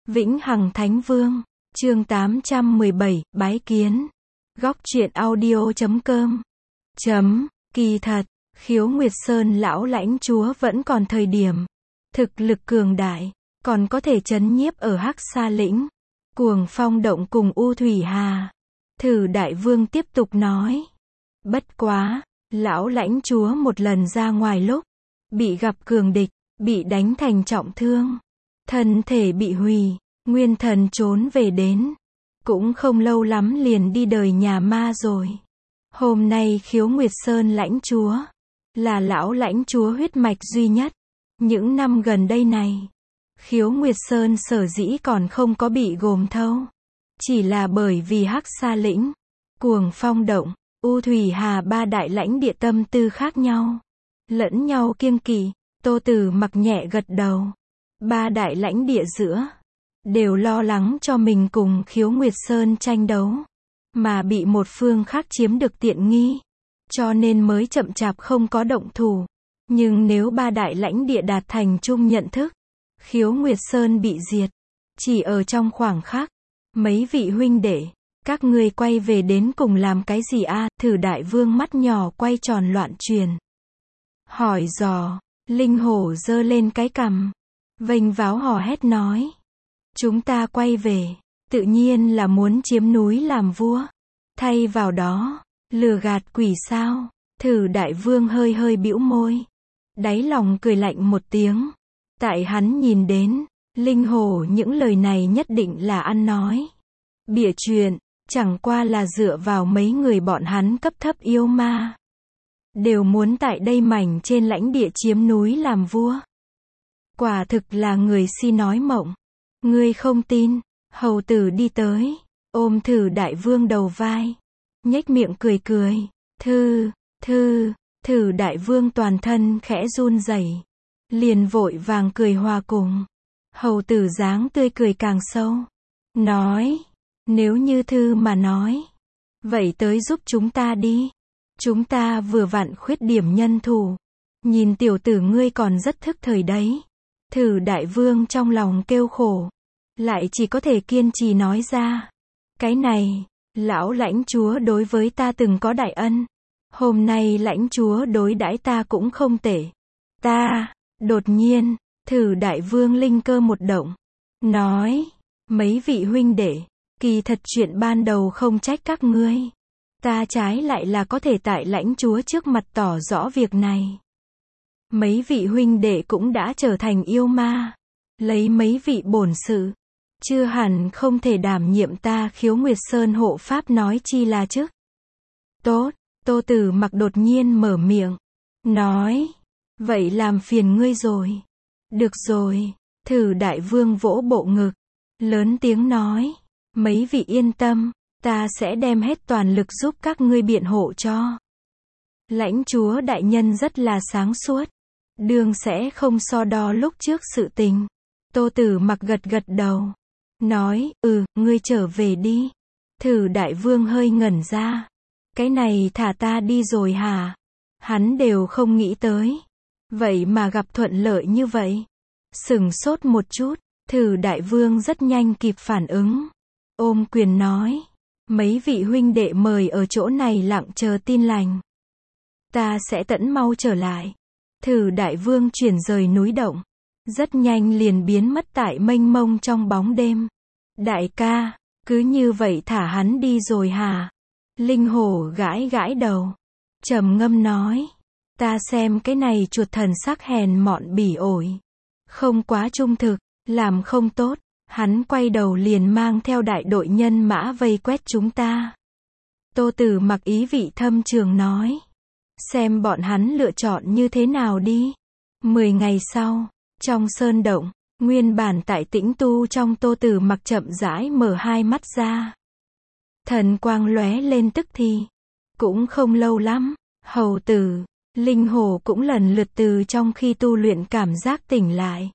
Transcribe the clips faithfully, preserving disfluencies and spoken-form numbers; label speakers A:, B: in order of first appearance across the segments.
A: Vĩnh Hằng Thánh Vương, chương tám trăm mười bảy, bái kiến. Góc truyện audio chấm com. Chấm, kỳ thật, Khiếu Nguyệt Sơn lão lãnh chúa vẫn còn thời điểm. Thực lực cường đại, còn có thể trấn nhiếp ở Hắc Sa Lĩnh. Cuồng Phong Động cùng U Thủy Hà. Thử Đại Vương tiếp tục nói. Bất quá, lão lãnh chúa một lần ra ngoài lúc, bị gặp cường địch, bị đánh thành trọng thương. Thân thể bị hủy, nguyên thần trốn về đến. Cũng không lâu lắm liền đi đời nhà ma rồi. Hôm nay Khiếu Nguyệt Sơn lãnh chúa, là lão lãnh chúa huyết mạch duy nhất. Những năm gần đây này, Khiếu Nguyệt Sơn sở dĩ còn không có bị gồm thâu. Chỉ là bởi vì Hắc Sa Lĩnh, Cuồng Phong Động, U Thủy Hà ba đại lãnh địa tâm tư khác nhau. Lẫn nhau kiêng kỵ, Tô Tử Mặc nhẹ gật đầu. Ba đại lãnh địa giữa, đều lo lắng cho mình cùng Khiếu Nguyệt Sơn tranh đấu. Mà bị một phương khác chiếm được tiện nghi. Cho nên mới chậm chạp không có động thủ. Nhưng nếu ba đại lãnh địa đạt thành chung nhận thức, Khiếu Nguyệt Sơn bị diệt. Chỉ ở trong khoảng khắc, mấy vị huynh đệ, các ngươi quay về đến cùng làm cái gì a? Thử Đại Vương mắt nhỏ quay tròn loạn truyền. Hỏi dò, Linh Hổ giơ lên cái cằm, vênh váo hò hét nói. Chúng ta quay về, tự nhiên là muốn chiếm núi làm vua. Thay vào đó, lừa gạt quỷ sao? Thử Đại Vương hơi hơi bĩu môi. Đáy lòng cười lạnh một tiếng. Tại hắn nhìn đến, Linh Hổ những lời này nhất định là ăn nói. Bịa chuyện, chẳng qua là dựa vào mấy người bọn hắn cấp thấp yêu ma. Đều muốn tại đây mảnh trên lãnh địa chiếm núi làm vua. Quả thực là người si nói mộng. Ngươi không tin, hầu tử đi tới, ôm Thử Đại Vương đầu vai. Nhếch miệng cười cười. Thư, thư, Thử Đại Vương toàn thân khẽ run rẩy, liền vội vàng cười hòa cùng. Hầu tử dáng tươi cười càng sâu. Nói, nếu như thư mà nói, vậy tới giúp chúng ta đi. Chúng ta vừa vặn khuyết điểm nhân thủ. Nhìn tiểu tử ngươi còn rất thức thời đấy. Thử Đại Vương trong lòng kêu khổ, lại chỉ có thể kiên trì nói ra. Cái này, lão lãnh chúa đối với ta từng có đại ân. Hôm nay lãnh chúa đối đãi ta cũng không tệ. Ta, đột nhiên, Thử Đại Vương linh cơ một động. Nói, mấy vị huynh đệ, kỳ thật chuyện ban đầu không trách các ngươi. Ta trái lại là có thể tại lãnh chúa trước mặt tỏ rõ việc này. Mấy vị huynh đệ cũng đã trở thành yêu ma. Lấy mấy vị bổn sự, chưa hẳn không thể đảm nhiệm ta Khiếu Nguyệt Sơn hộ pháp nói chi là chức. Tốt, Tô Tử Mặc đột nhiên mở miệng. Nói, vậy làm phiền ngươi rồi. Được rồi, Thử Đại Vương vỗ bộ ngực. Lớn tiếng nói, mấy vị yên tâm, ta sẽ đem hết toàn lực giúp các ngươi biện hộ cho. Lãnh chúa đại nhân rất là sáng suốt. Đương sẽ không so đo lúc trước sự tình. Tô Tử Mặc gật gật đầu. Nói, ừ, ngươi trở về đi. Thử Đại Vương hơi ngẩn ra. Cái này thả ta đi rồi hả? Hắn đều không nghĩ tới. Vậy mà gặp thuận lợi như vậy. Sửng sốt một chút, Thử Đại Vương rất nhanh kịp phản ứng. Ôm quyền nói. Mấy vị huynh đệ mời ở chỗ này lặng chờ tin lành. Ta sẽ tẫn mau trở lại. Thử Đại Vương chuyển rời núi động. Rất nhanh liền biến mất tại mênh mông trong bóng đêm. Đại ca, cứ như vậy thả hắn đi rồi hả? Linh Hổ gãi gãi đầu. Trầm ngâm nói. Ta xem cái này chuột thần sắc hèn mọn bỉ ổi. Không quá trung thực, làm không tốt. Hắn quay đầu liền mang theo đại đội nhân mã vây quét chúng ta. Tô Tử Mặc ý vị thâm trường nói. Xem bọn hắn lựa chọn như thế nào đi. Mười ngày sau, trong sơn động, nguyên bản tại tĩnh tu trong Tô Tử Mặc chậm rãi mở hai mắt ra. Thần quang lóe lên tức thì. Cũng không lâu lắm, hầu tử, Linh Hổ cũng lần lượt từ trong khi tu luyện cảm giác tỉnh lại.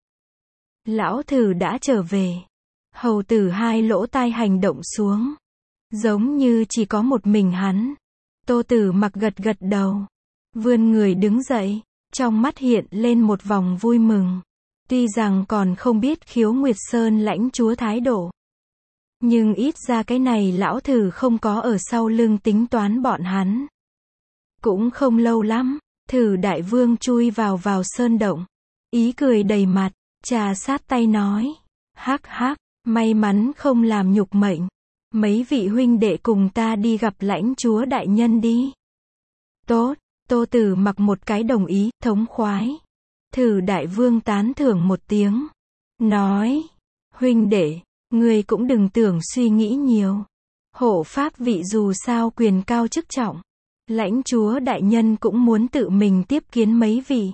A: Lão Thử đã trở về. Hầu tử hai lỗ tai hành động xuống. Giống như chỉ có một mình hắn. Tô Tử Mặc gật gật đầu. Vươn người đứng dậy. Trong mắt hiện lên một vòng vui mừng. Tuy rằng còn không biết Khiếu Nguyệt Sơn lãnh chúa thái độ, nhưng ít ra cái này lão thử không có ở sau lưng tính toán bọn hắn. Cũng không lâu lắm, Thử đại vương chui vào vào sơn động. Ý cười đầy mặt, trà sát tay nói. Hắc hắc, may mắn không làm nhục mệnh. Mấy vị huynh đệ cùng ta đi gặp lãnh chúa đại nhân đi. Tốt, Tô Tử Mặc một cái đồng ý, thống khoái. Thử đại vương tán thưởng một tiếng. Nói, huynh đệ, ngươi cũng đừng tưởng suy nghĩ nhiều. Hộ pháp vị dù sao quyền cao chức trọng. Lãnh chúa đại nhân cũng muốn tự mình tiếp kiến mấy vị.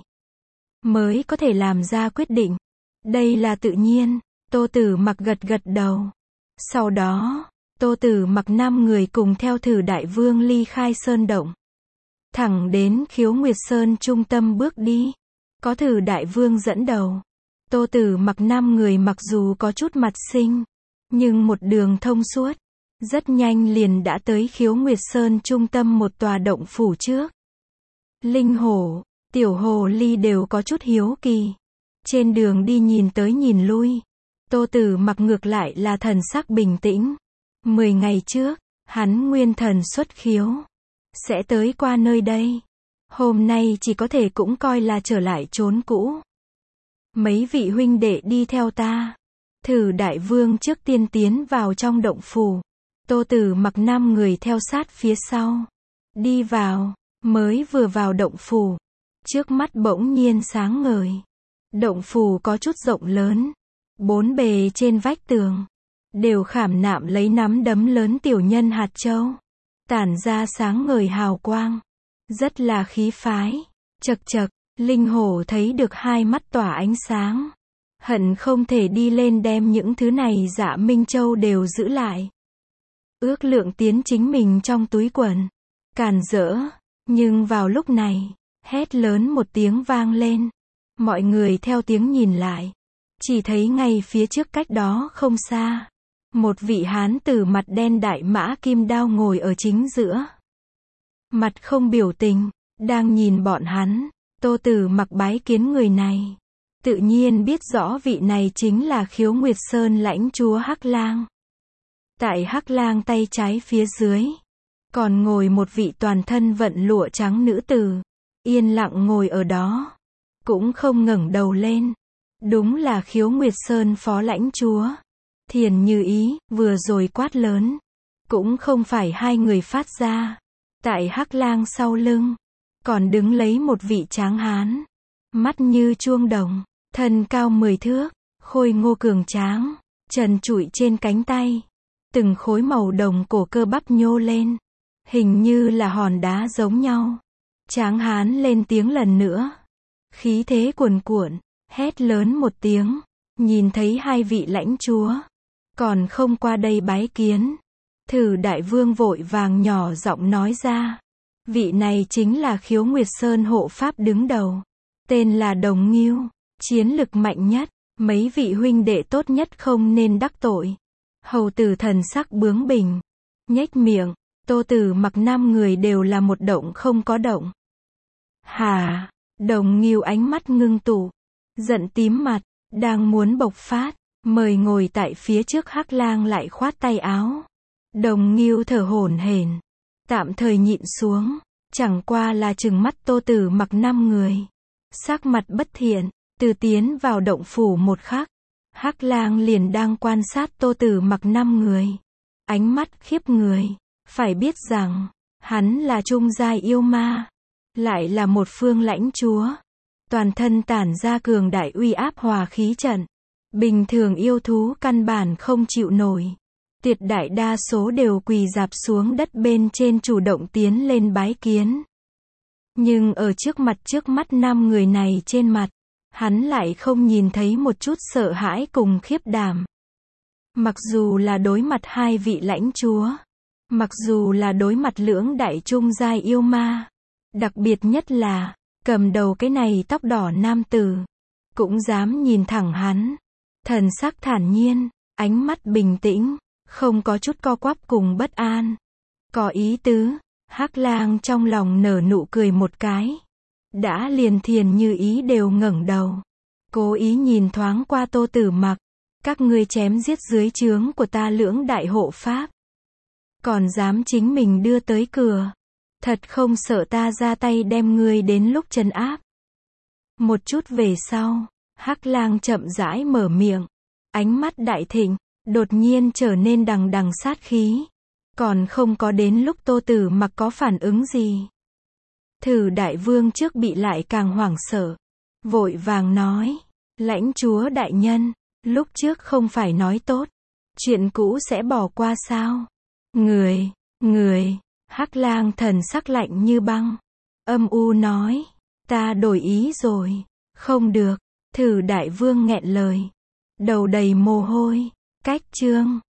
A: Mới có thể làm ra quyết định. Đây là tự nhiên, Tô Tử Mặc gật gật đầu. Sau đó, Tô Tử Mặc năm người cùng theo Thử đại vương ly khai sơn động. Thẳng đến Khiếu Nguyệt Sơn trung tâm bước đi. Có Thử đại vương dẫn đầu. Tô Tử Mặc năm người mặc dù có chút mặt sinh, nhưng một đường thông suốt. Rất nhanh liền đã tới Khiếu Nguyệt Sơn trung tâm một tòa động phủ trước. Linh hổ, tiểu hồ ly đều có chút hiếu kỳ. Trên đường đi nhìn tới nhìn lui. Tô Tử Mặc ngược lại là thần sắc bình tĩnh. Mười ngày trước, hắn nguyên thần xuất khiếu. Sẽ tới qua nơi đây. Hôm nay chỉ có thể cũng coi là trở lại chốn cũ. Mấy vị huynh đệ đi theo ta. Thử đại vương trước tiên tiến vào trong động phủ. Tô Tử Mặc năm người theo sát phía sau. Đi vào, mới vừa vào động phủ. Trước mắt bỗng nhiên sáng ngời. Động phủ có chút rộng lớn. Bốn bề trên vách tường. Đều khảm nạm lấy nắm đấm lớn tiểu nhân hạt châu. Tản ra sáng ngời hào quang. Rất là khí phái. Chật chật, linh hổ thấy được hai mắt tỏa ánh sáng. Hận không thể đi lên đem những thứ này Dạ Minh Châu đều giữ lại. Ước lượng tiến chính mình trong túi quần. Càn rỡ. Nhưng vào lúc này, hét lớn một tiếng vang lên. Mọi người theo tiếng nhìn lại. Chỉ thấy ngay phía trước cách đó không xa. Một vị hán tử mặt đen đại mã kim đao ngồi ở chính giữa. Mặt không biểu tình, đang nhìn bọn hắn. Tô Tử Mặc bái kiến người này. Tự nhiên biết rõ vị này chính là Khiếu Nguyệt Sơn lãnh chúa Hắc Lang. Tại Hắc Lang tay trái phía dưới, còn ngồi một vị toàn thân vận lụa trắng nữ tử. Yên lặng ngồi ở đó. Cũng không ngẩng đầu lên. Đúng là Khiếu Nguyệt Sơn phó lãnh chúa. Thiền Như Ý, vừa rồi quát lớn. Cũng không phải hai người phát ra. Tại Hắc Lang sau lưng, còn đứng lấy một vị tráng hán. Mắt như chuông đồng, thân cao mười thước, khôi ngô cường tráng, trần trụi trên cánh tay. Từng khối màu đồng cổ cơ bắp nhô lên. Hình như là hòn đá giống nhau. Tráng hán lên tiếng lần nữa. Khí thế cuồn cuộn, hét lớn một tiếng. Nhìn thấy hai vị lãnh chúa. Còn không qua đây bái kiến. Thử đại vương vội vàng nhỏ giọng nói ra. Vị này chính là Khiếu Nguyệt Sơn hộ pháp đứng đầu. Tên là Đồng Ngưu. Chiến lực mạnh nhất. Mấy vị huynh đệ tốt nhất không nên đắc tội. Hầu tử thần sắc bướng bỉnh. Nhếch miệng. Tô Tử Mặc năm người đều là một động không có động. Hả? Đồng Ngưu ánh mắt ngưng tụ. Giận tím mặt. Đang muốn bộc phát. Mời ngồi tại phía trước Hắc Lang lại khoát tay áo. Đồng Ngưu thở hổn hển. Tạm thời nhịn xuống. Chẳng qua là trừng mắt Tô Tử Mặc năm người. Sắc mặt bất thiện. Từ tiến vào động phủ một khắc. Hắc Lang liền đang quan sát Tô Tử Mặc năm người. Ánh mắt khiếp người. Phải biết rằng, hắn là trung giai yêu ma. Lại là một phương lãnh chúa. Toàn thân tản ra cường đại uy áp hòa khí trận. Bình thường yêu thú căn bản không chịu nổi. Tuyệt đại đa số đều quỳ rạp xuống đất bên trên chủ động tiến lên bái kiến. Nhưng ở trước mặt trước mắt năm người này trên mặt, hắn lại không nhìn thấy một chút sợ hãi cùng khiếp đảm. Mặc dù là đối mặt hai vị lãnh chúa, mặc dù là đối mặt lưỡng đại trung giai yêu ma, đặc biệt nhất là, cầm đầu cái này tóc đỏ nam tử, cũng dám nhìn thẳng hắn. Thần sắc thản nhiên, ánh mắt bình tĩnh, không có chút co quắp cùng bất an. Có ý tứ, Hắc Lang trong lòng nở nụ cười một cái. Đã liền Thiền Như Ý đều ngẩng đầu. cố ý nhìn thoáng qua Tô Tử Mặc. Các ngươi chém giết dưới trướng của ta lưỡng đại hộ pháp. Còn dám chính mình đưa tới cửa. Thật không sợ ta ra tay đem ngươi đến lúc trấn áp. Một chút về sau, Hắc Lang chậm rãi mở miệng. Ánh mắt đại thịnh, đột nhiên trở nên đằng đằng sát khí. Còn không có đến lúc Tô Tử Mặc có phản ứng gì. Thử đại vương trước bị lại càng hoảng sợ. Vội vàng nói, lãnh chúa đại nhân, lúc trước không phải nói tốt. Chuyện cũ sẽ bỏ qua sao? Người, người, Hắc Lang thần sắc lạnh như băng. Âm u nói, ta đổi ý rồi. Không được, thử đại vương nghẹn lời. Đầu đầy mồ hôi, cách chương.